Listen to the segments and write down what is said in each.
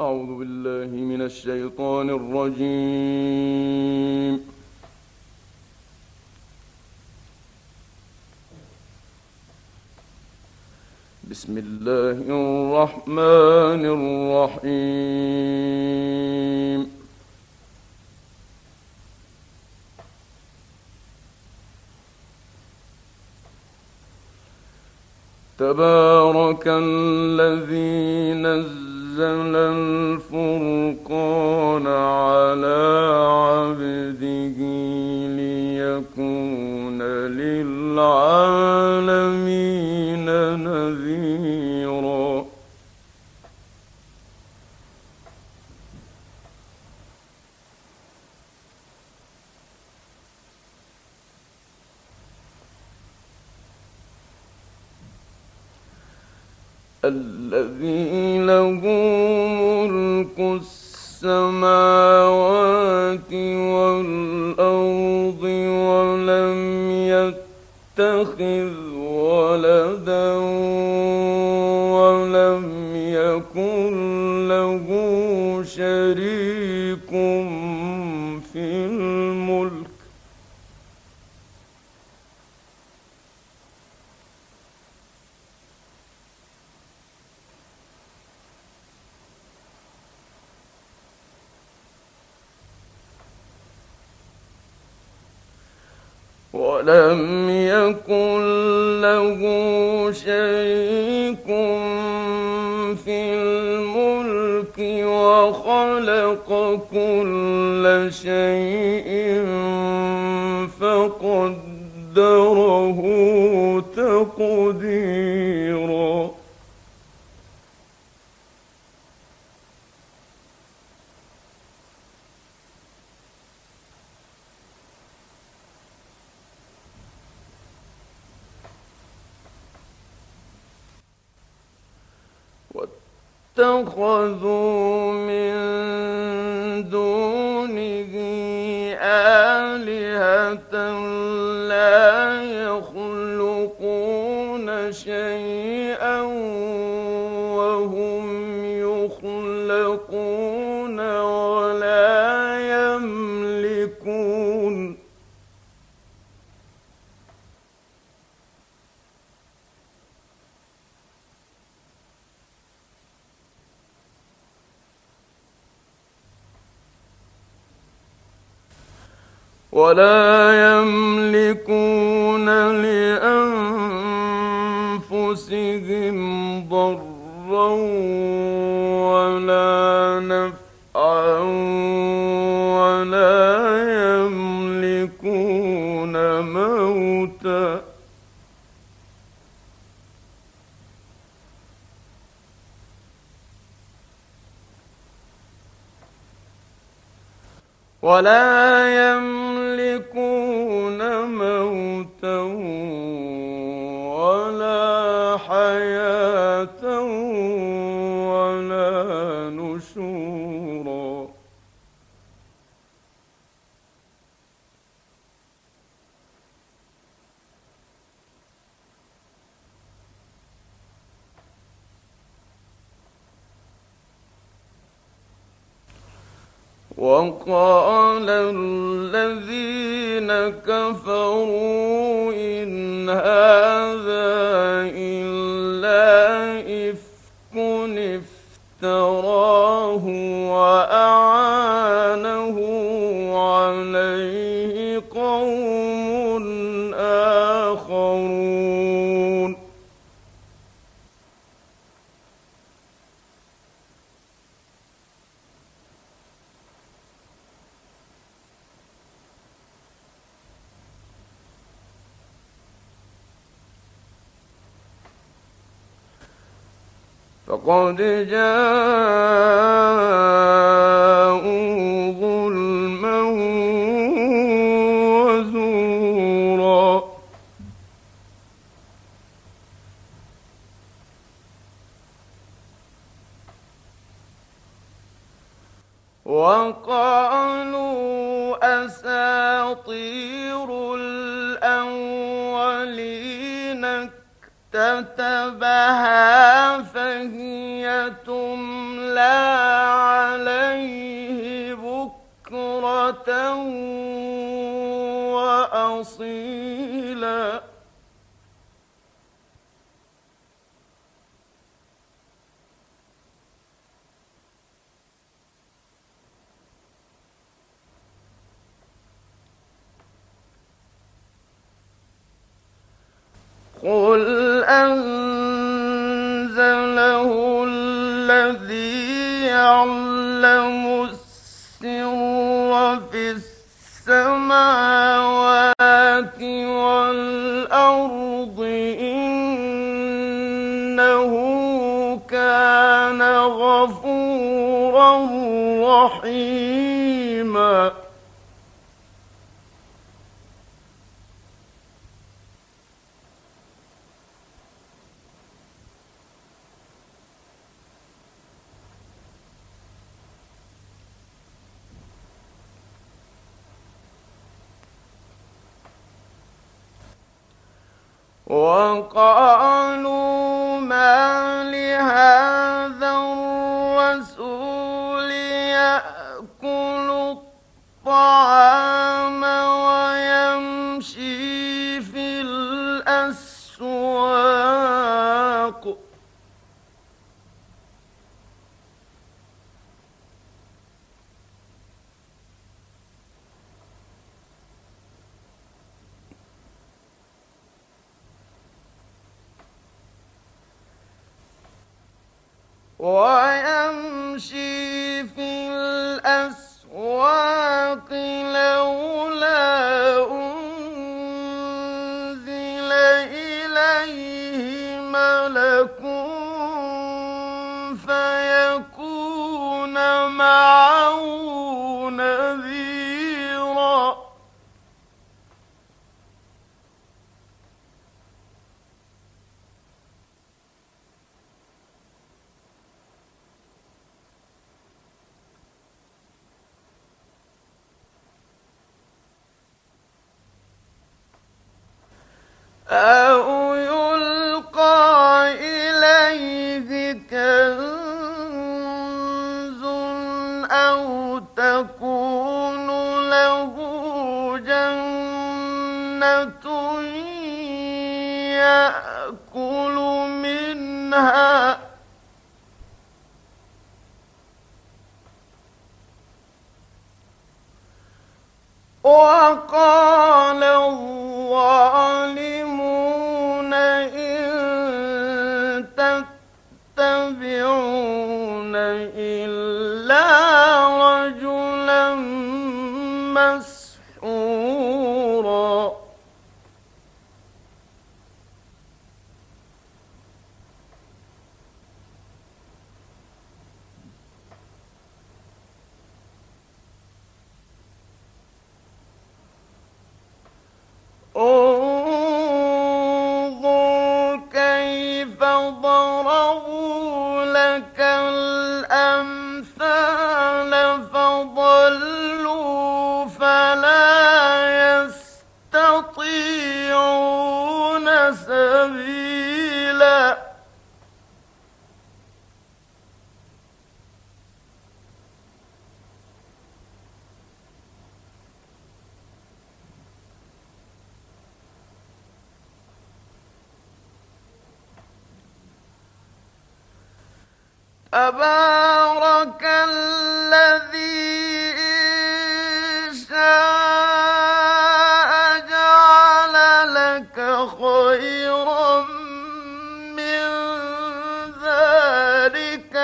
أعوذ بالله من الشيطان الرجيم. بسم الله الرحمن الرحيم. تبارك الذي نزل الفرقان على عبده ليكون للعالمين نذيرا. الذي له ملك السماوات والأرض ولم يتخذ ولدا ولم يكن له شريك في الملك ولم يكن له شريك في الملك وخلق كل شيء فقدره تقديرا. اتخذوا من دونه آلهة لا يخلقون شيئا وهم يخلقون ولا يملكون. لأنفسهم ضرا ولا نفعا ولا يملكون موتا ولا حياة ولا نشورا. وقال الذين كفروا إن هذا إلا إفك افتراه وأعانه عليه قوم آخرون. فقد جاءوا ظلما وزورا. وقالوا أساطير الأولين اكتتبها فهي تملى قل أنزله الذي يعلم السر في السماوات والأرض إنه كان غفورا رحيما. وقالوا ما لهذا الرسول يأكل الطعام ويمشي في الأسواق لولا أنزل إليه ملك فيكون معه نذيرا. أو يلقى إليه كنز أو تكون له جنة يأكل منها وقال الظالمون إن تتبعون إلا رجلا مسحورا. انظر كيف ضربوا لك الأمثال فضلوا فلا يستطيعون سبيلا. تبارك الذي إن شاء جعل لك خيرا من ذلك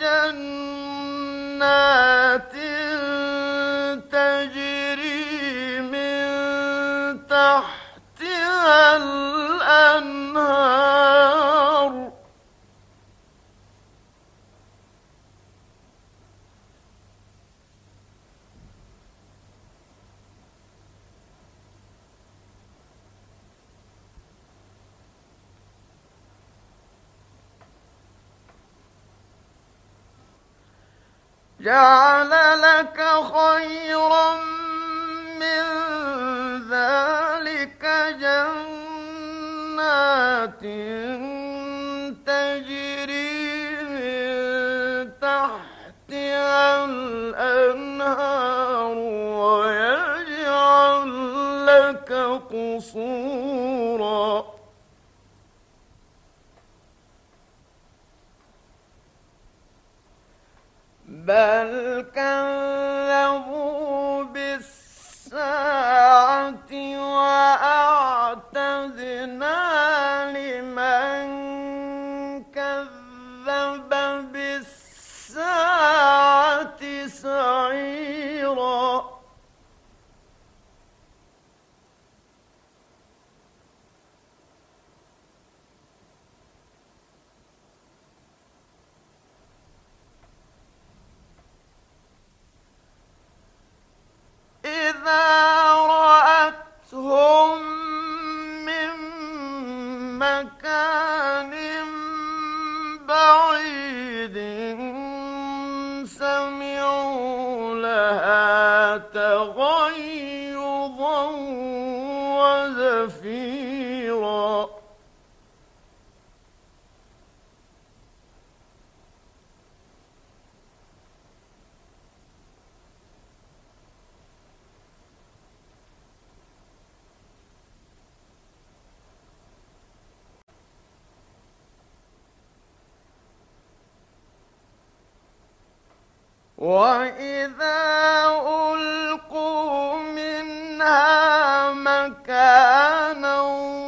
جنات تجري من تحتها الأنهار جعل لك خيرا من ذلك جنات تجري من تحتها الأنهار ويجعل لك قصورا. بل كذبوا بالساعة وأعتدنا وإذا ألقوا منها مكانا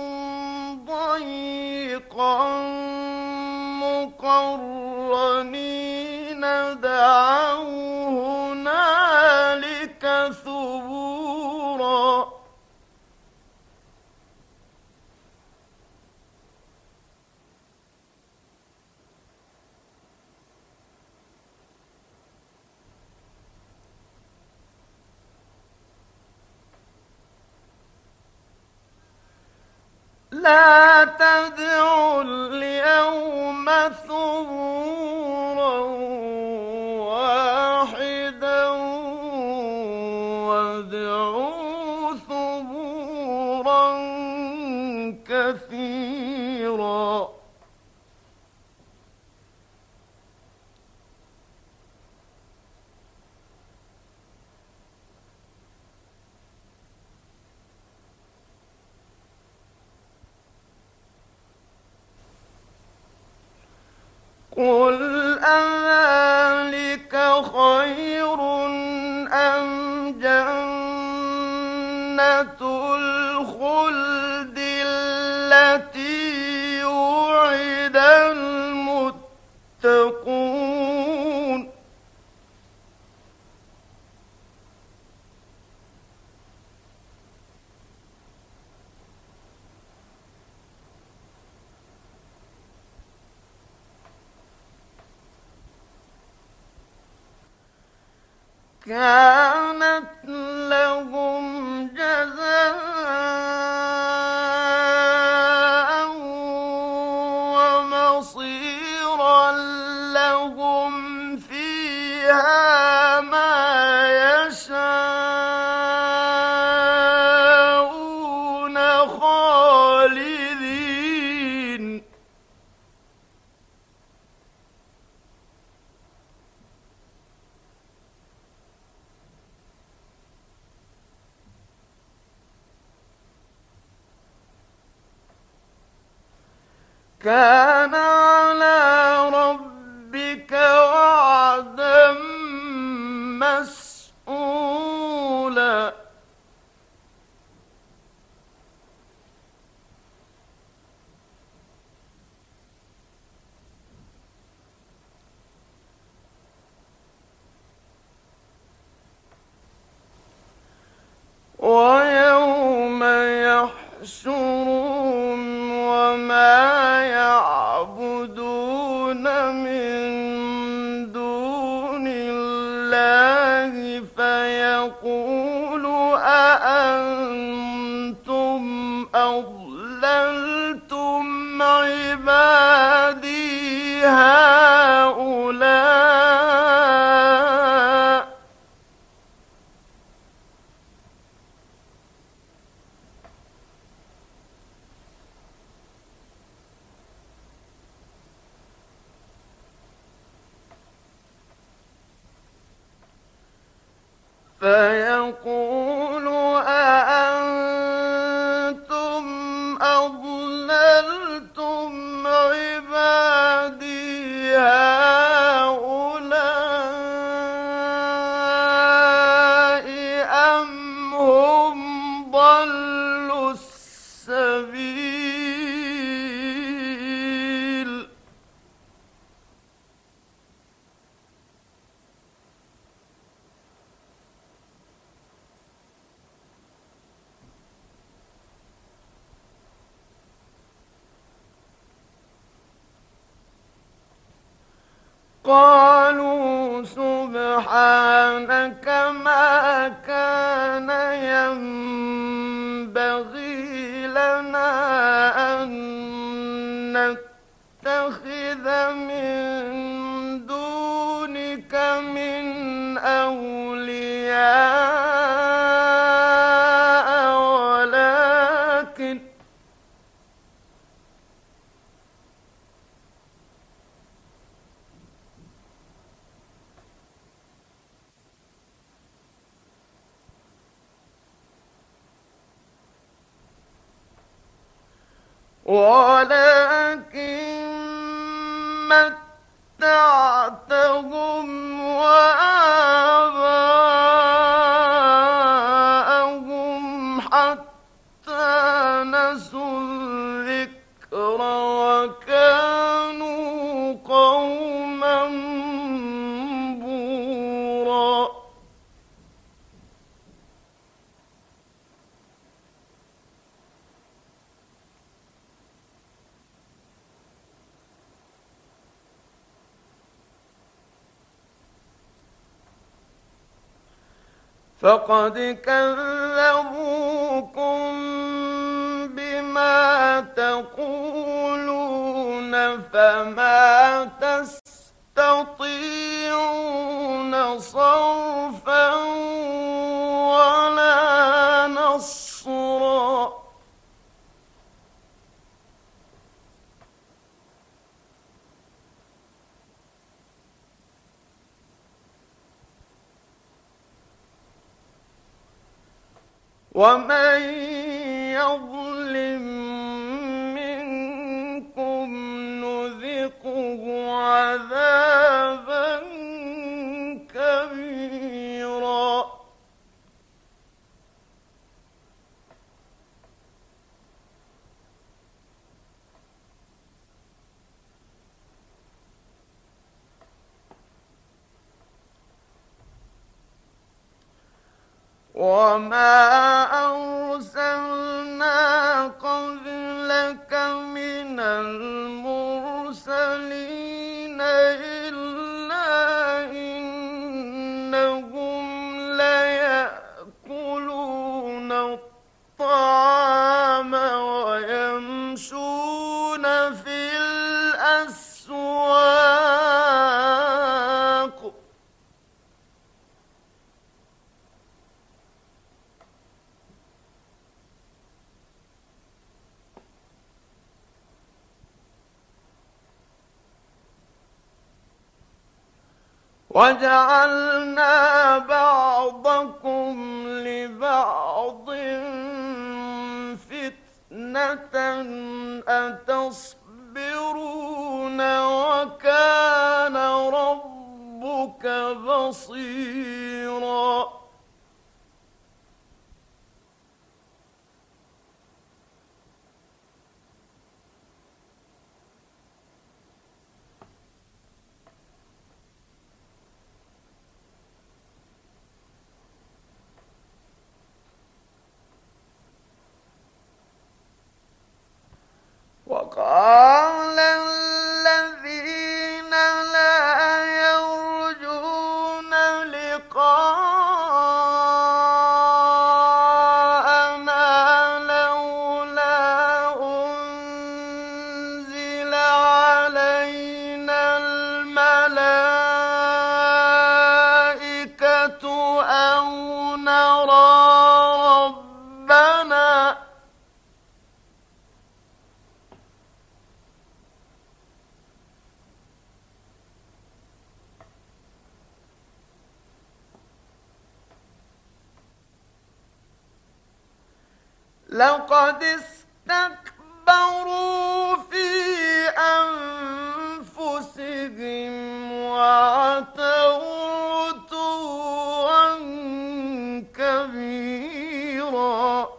ضيقا مقرنين دعوا هنالك ثبورا لا تدعوا اليوم ثبورا واحدا وادعوا ثبورا كثيرا قل أذلك خير أم جنة الخلد التي وعد المتقون كانت لهم جزاء ومصيرا لهم فيها ما يشاءون خالدين كان على ربك وعدا مسئولا ويوم يحشرهم وما يعبدون من دون الله فيقول أأنتم أضللتم عبادي هؤلاء فيقول أأنتم أضللتم عبادي هؤلاء أم هم ضلوا السبيل قالوا سبحانك ما كان ينبغي لنا أن نتخذ من دونك من أولياء ولكن متعتهم وآباءهم فقد كذبوكم بما تقولون فما تستطيعون صرفا ولا نصرا. ومن يظلم منكم نذقه عذابا كبيرا. وما أرسلنا قبلك من المرسلين إلا إنهم ليأكلون الطعام ويمشون في الأسواق وجعلنا بعضكم لبعض فتنة أتصبرون وكان ربك بصيرا. وقال الذين لا يرجون لقاءنا لولا أنزل علينا الملائكة أو نرى ربنا لقد استكبروا في أنفسهم وعتوا عتوا كبيرا.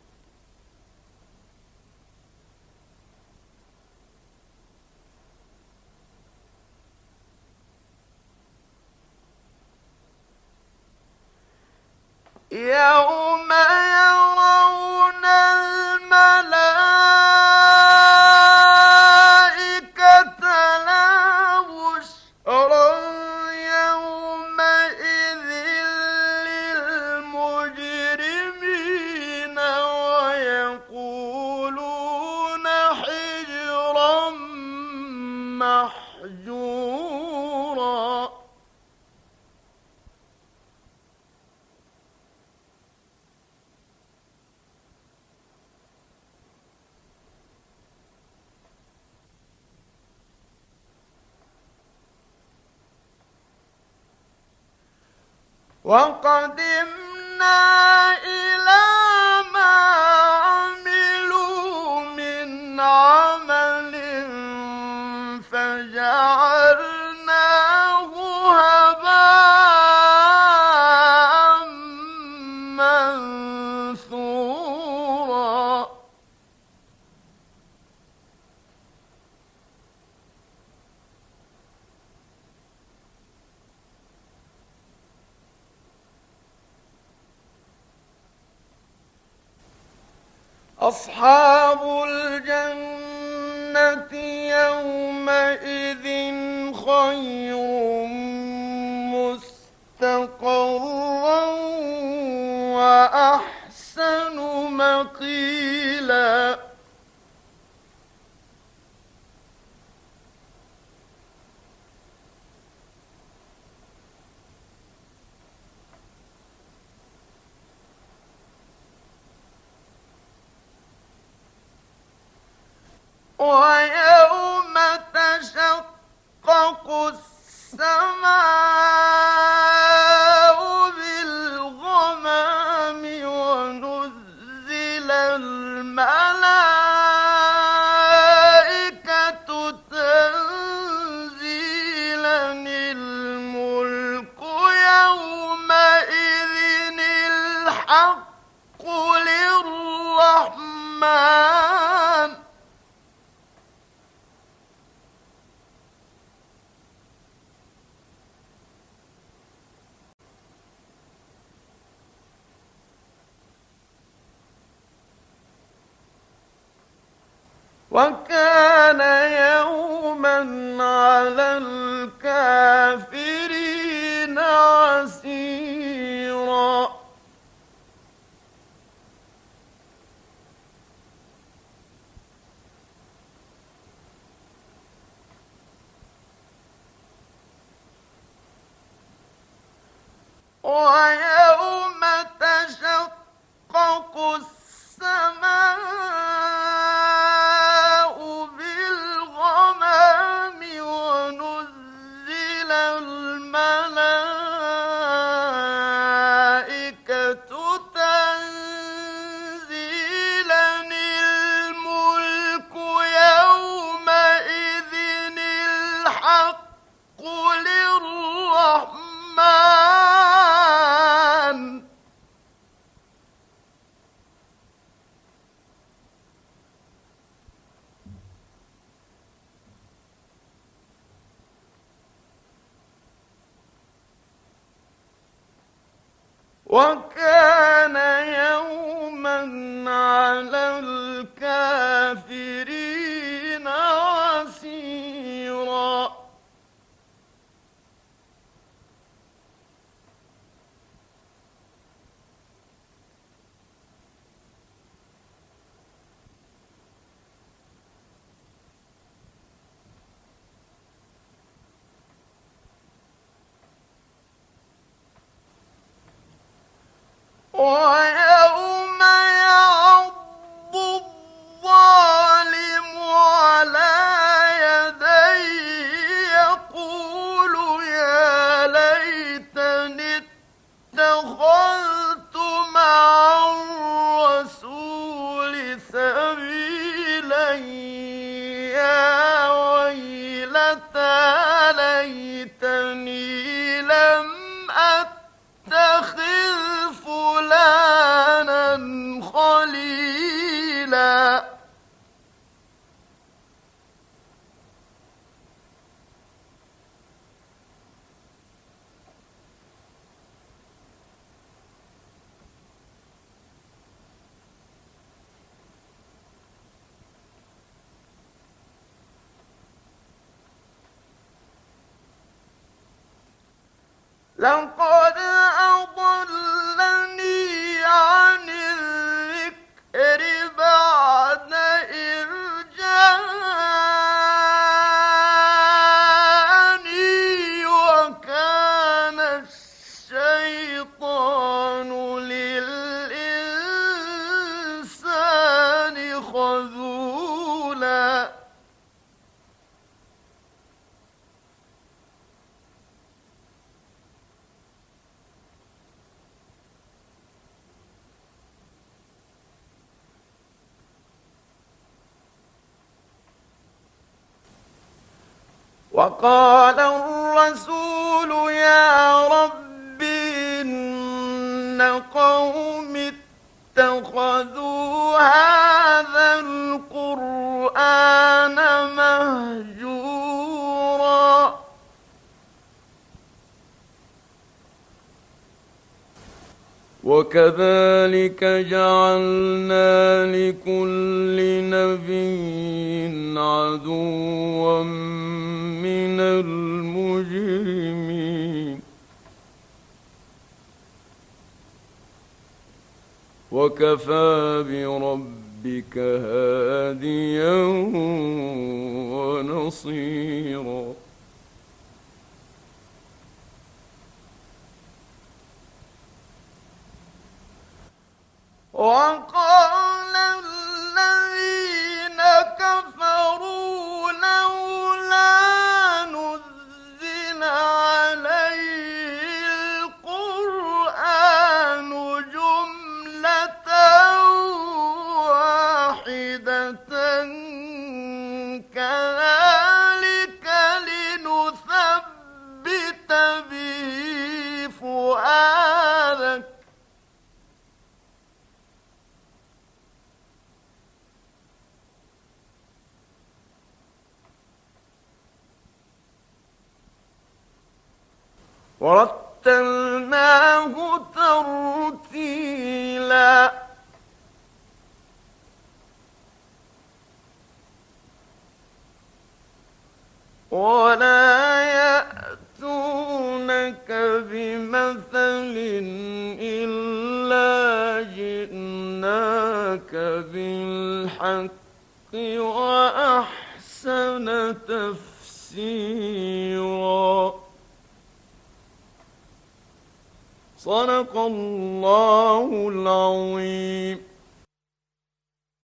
يوم يرون الملائكة لا بشرى يومئذ للمجرمين ويقولون حجرا محجورا. وقدمنا إلى ما عملوا من عمل فجعلناه هباء منثورا. أصحاب الجنة يومئذ خير مستقرا وأحسن مقيلا ويوم تشقق السماء بالغمام ونزل الملائكة تنزيلا الملك يومئذ الحق للرحمن وكان يوما على الكافرين عسيرا ويوم تشقق السماء بالغمام ونزل الملائكة تنزيلا الملك يومئذ الحق للرحمن وكان يوما على الكافرين عسيرا ويوم يعض الظالم على يديه يقول يا ليتني اتخذت مع الرسول سبيلا يا ويلتى ليتني لم أتخذ فلانا خليلا لقد أضلني عن الذكر بعد إذ جاءني وكان الشيطان للإنسان خذولا وقال الرسول يا رب إن قوم اتخذوا هذا القرآن مهجورا وكذلك جعلنا لكل نبي عدوا من المجرمين وكفى بربك هاديا ونصيرا. وقال الذين كفروا لولا نزل عليه القرآن جملة واحدة كذلك لنثبت به فؤادك. ورتلناه ترتيلا. ولا يأتونك بمثل إلا جئناك بالحق وأحسن تفسيرا. صدق الله العظيم.